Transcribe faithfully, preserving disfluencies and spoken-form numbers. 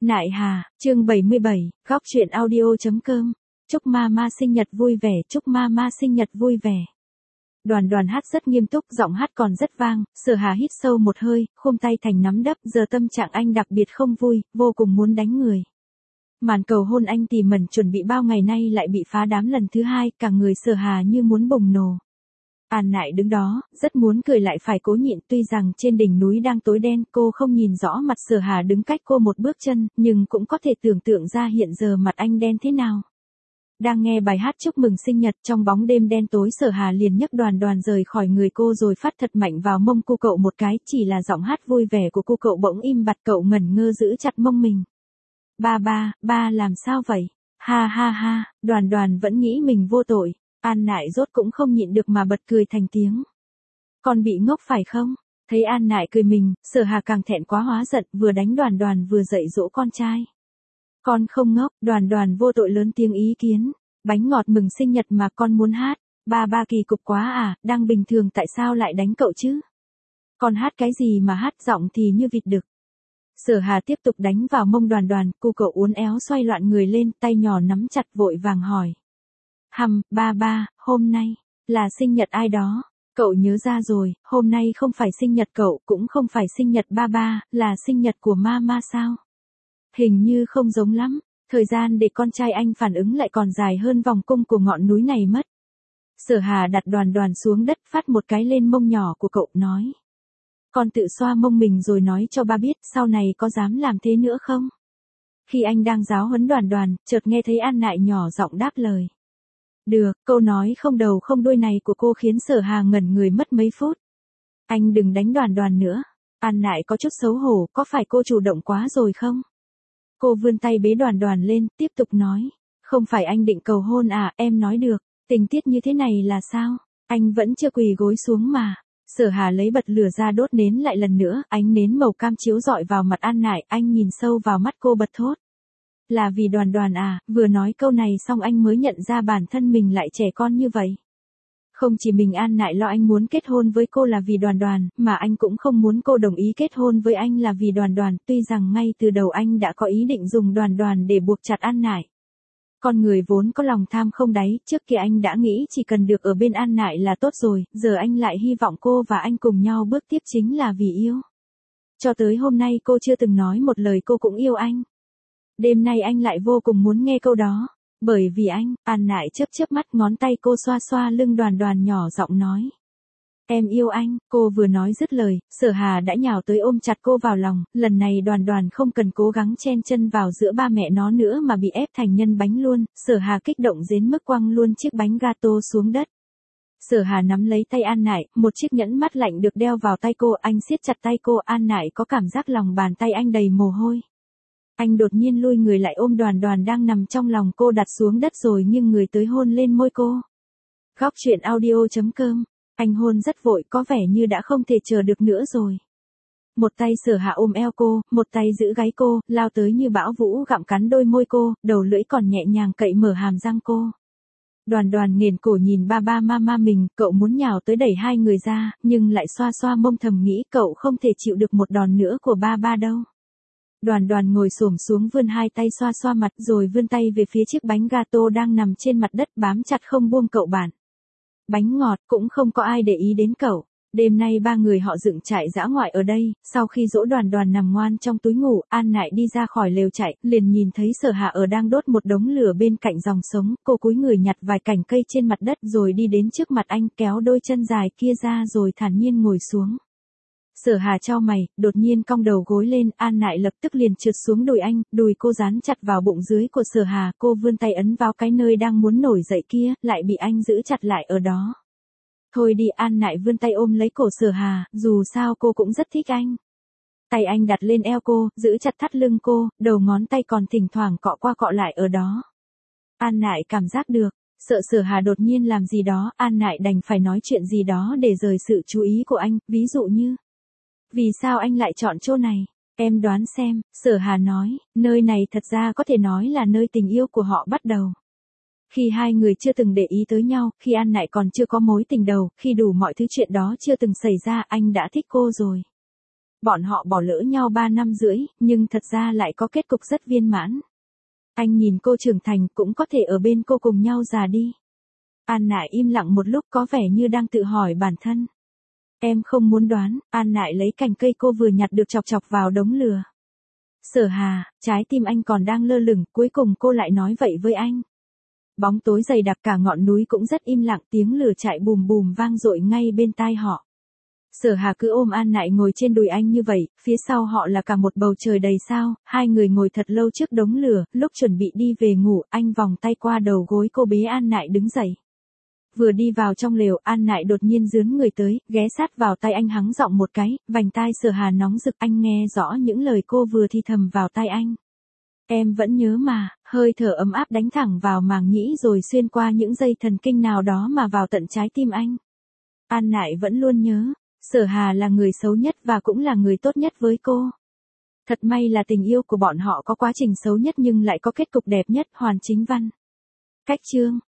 Nại Hà, chương bảy mươi bảy, góc truyện audio.com. Chúc Mama sinh nhật vui vẻ, chúc Mama sinh nhật vui vẻ. Đoàn Đoàn hát rất nghiêm túc, giọng hát còn rất vang, Sở Hà hít sâu một hơi, khum tay thành nắm đấm, giờ tâm trạng anh đặc biệt không vui, vô cùng muốn đánh người. Màn cầu hôn anh tỉ mẩn chuẩn bị bao ngày nay lại bị phá đám lần thứ hai, cả người Sở Hà như muốn bùng nổ. An Nại đứng đó, rất muốn cười lại phải cố nhịn, tuy rằng trên đỉnh núi đang tối đen, cô không nhìn rõ mặt Sở Hà đứng cách cô một bước chân, nhưng cũng có thể tưởng tượng ra hiện giờ mặt anh đen thế nào. Đang nghe bài hát chúc mừng sinh nhật, trong bóng đêm đen tối Sở Hà liền nhấc Đoàn Đoàn rời khỏi người cô rồi phát thật mạnh vào mông cô cậu một cái, chỉ là giọng hát vui vẻ của cô cậu bỗng im bặt, cậu ngẩn ngơ giữ chặt mông mình. Ba ba, ba làm sao vậy? Ha ha ha, Đoàn Đoàn vẫn nghĩ mình vô tội. An Nại rốt cũng không nhịn được mà bật cười thành tiếng. Con bị ngốc phải không? Thấy An Nại cười mình, Sở Hà càng thẹn quá hóa giận, vừa đánh Đoàn Đoàn vừa dạy dỗ con trai. Con không ngốc, Đoàn Đoàn vô tội lớn tiếng ý kiến. Bánh ngọt mừng sinh nhật mà con muốn hát. Ba ba kỳ cục quá à, đang bình thường tại sao lại đánh cậu chứ? Con hát cái gì mà hát, giọng thì như vịt đực. Sở Hà tiếp tục đánh vào mông Đoàn Đoàn, cô cậu uốn éo xoay loạn người lên, tay nhỏ nắm chặt vội vàng hỏi. Hầm, ba ba, hôm nay, là sinh nhật ai đó? Cậu nhớ ra rồi, hôm nay không phải sinh nhật cậu, cũng không phải sinh nhật ba ba, là sinh nhật của Mama sao? Hình như không giống lắm, thời gian để con trai anh phản ứng lại còn dài hơn vòng cung của ngọn núi này mất. Sở Hà đặt Đoàn Đoàn xuống đất, phát một cái lên mông nhỏ của cậu, nói. Con tự xoa mông mình rồi nói cho ba biết, sau này có dám làm thế nữa không? Khi anh đang giáo huấn Đoàn Đoàn, chợt nghe thấy An Nại nhỏ giọng đáp lời. Được, câu nói không đầu không đuôi này của cô khiến Sở Hà ngẩn người mất mấy phút. Anh đừng đánh Đoàn Đoàn nữa. An Nại có chút xấu hổ, có phải cô chủ động quá rồi không? Cô vươn tay bế Đoàn Đoàn lên, tiếp tục nói. Không phải anh định cầu hôn à, em nói được. Tình tiết như thế này là sao? Anh vẫn chưa quỳ gối xuống mà. Sở Hà lấy bật lửa ra đốt nến lại lần nữa, ánh nến màu cam chiếu rọi vào mặt An Nại, anh nhìn sâu vào mắt cô bật thốt. Là vì Đoàn Đoàn à, vừa nói câu này xong anh mới nhận ra bản thân mình lại trẻ con như vậy. Không chỉ mình An Nại lo anh muốn kết hôn với cô là vì Đoàn Đoàn, mà anh cũng không muốn cô đồng ý kết hôn với anh là vì Đoàn Đoàn, tuy rằng ngay từ đầu anh đã có ý định dùng Đoàn Đoàn để buộc chặt An Nại. Con người vốn có lòng tham không đáy, trước kia anh đã nghĩ chỉ cần được ở bên An Nại là tốt rồi, giờ anh lại hy vọng cô và anh cùng nhau bước tiếp chính là vì yêu. Cho tới hôm nay cô chưa từng nói một lời cô cũng yêu anh. Đêm nay anh lại vô cùng muốn nghe câu đó. Bởi vì anh, An Nại chớp chớp mắt, ngón tay cô xoa xoa lưng Đoàn Đoàn nhỏ giọng nói. Em yêu anh, cô vừa nói dứt lời, Sở Hà đã nhào tới ôm chặt cô vào lòng, lần này Đoàn Đoàn không cần cố gắng chen chân vào giữa ba mẹ nó nữa mà bị ép thành nhân bánh luôn, Sở Hà kích động đến mức quăng luôn chiếc bánh gato xuống đất. Sở Hà nắm lấy tay An Nại, một chiếc nhẫn mắt lạnh được đeo vào tay cô, anh siết chặt tay cô, An Nại có cảm giác lòng bàn tay anh đầy mồ hôi. Anh đột nhiên lui người lại ôm Đoàn Đoàn đang nằm trong lòng cô đặt xuống đất rồi nghiêng người tới hôn lên môi cô. Góc truyện audio.com. Anh hôn rất vội, có vẻ như đã không thể chờ được nữa rồi. Một tay Sở Hà ôm eo cô, một tay giữ gáy cô, lao tới như bão vũ gặm cắn đôi môi cô, đầu lưỡi còn nhẹ nhàng cậy mở hàm răng cô. Đoàn Đoàn nghển cổ nhìn ba ba mama mình, cậu muốn nhào tới đẩy hai người ra, nhưng lại xoa xoa mông thầm nghĩ cậu không thể chịu được một đòn nữa của ba ba đâu. Đoàn Đoàn ngồi xổm xuống vươn hai tay xoa xoa mặt rồi vươn tay về phía chiếc bánh gato đang nằm trên mặt đất bám chặt không buông cậu bạn. Bánh ngọt, cũng không có ai để ý đến cậu. Đêm nay ba người họ dựng trại dã ngoại ở đây, sau khi dỗ Đoàn Đoàn nằm ngoan trong túi ngủ, An Nại đi ra khỏi lều trại, liền nhìn thấy Sở Hà ở đang đốt một đống lửa bên cạnh dòng sống, cô cúi người nhặt vài cành cây trên mặt đất rồi đi đến trước mặt anh, kéo đôi chân dài kia ra rồi thản nhiên ngồi xuống. Sở Hà chau mày, đột nhiên cong đầu gối lên, An Nại lập tức liền trượt xuống đùi anh, đùi cô dán chặt vào bụng dưới của Sở Hà, cô vươn tay ấn vào cái nơi đang muốn nổi dậy kia, lại bị anh giữ chặt lại ở đó. Thôi đi, An Nại vươn tay ôm lấy cổ Sở Hà, dù sao cô cũng rất thích anh. Tay anh đặt lên eo cô, giữ chặt thắt lưng cô, đầu ngón tay còn thỉnh thoảng cọ qua cọ lại ở đó. An Nại cảm giác được, sợ Sở Hà đột nhiên làm gì đó, An Nại đành phải nói chuyện gì đó để rời sự chú ý của anh, ví dụ như. Vì sao anh lại chọn chỗ này? Em đoán xem, Sở Hà nói, nơi này thật ra có thể nói là nơi tình yêu của họ bắt đầu. Khi hai người chưa từng để ý tới nhau, khi An Nại còn chưa có mối tình đầu, khi đủ mọi thứ chuyện đó chưa từng xảy ra, anh đã thích cô rồi. bọn họ bỏ lỡ nhau ba năm rưỡi, nhưng thật ra lại có kết cục rất viên mãn. Anh nhìn cô trưởng thành cũng có thể ở bên cô cùng nhau già đi. An Nại im lặng một lúc có vẻ như đang tự hỏi bản thân. Em không muốn đoán, An Nại lấy cành cây cô vừa nhặt được chọc chọc vào đống lửa. Sở Hà, trái tim anh còn đang lơ lửng, cuối cùng cô lại nói vậy với anh. Bóng tối dày đặc cả ngọn núi cũng rất im lặng, tiếng lửa chạy bùm bùm vang dội ngay bên tai họ. Sở Hà cứ ôm An Nại ngồi trên đùi anh như vậy, phía sau họ là cả một bầu trời đầy sao, hai người ngồi thật lâu trước đống lửa, lúc chuẩn bị đi về ngủ, anh vòng tay qua đầu gối cô bế An Nại đứng dậy. Vừa đi vào trong lều, An Nại đột nhiên dướn người tới, ghé sát vào tay anh hắng giọng một cái, vành tai Sở Hà nóng rực, anh nghe rõ những lời cô vừa thì thầm vào tai anh. Em vẫn nhớ mà, hơi thở ấm áp đánh thẳng vào màng nhĩ rồi xuyên qua những dây thần kinh nào đó mà vào tận trái tim anh. An Nại vẫn luôn nhớ, Sở Hà là người xấu nhất và cũng là người tốt nhất với cô. Thật may là tình yêu của bọn họ có quá trình xấu nhất nhưng lại có kết cục đẹp nhất, hoàn chính văn. Cách chương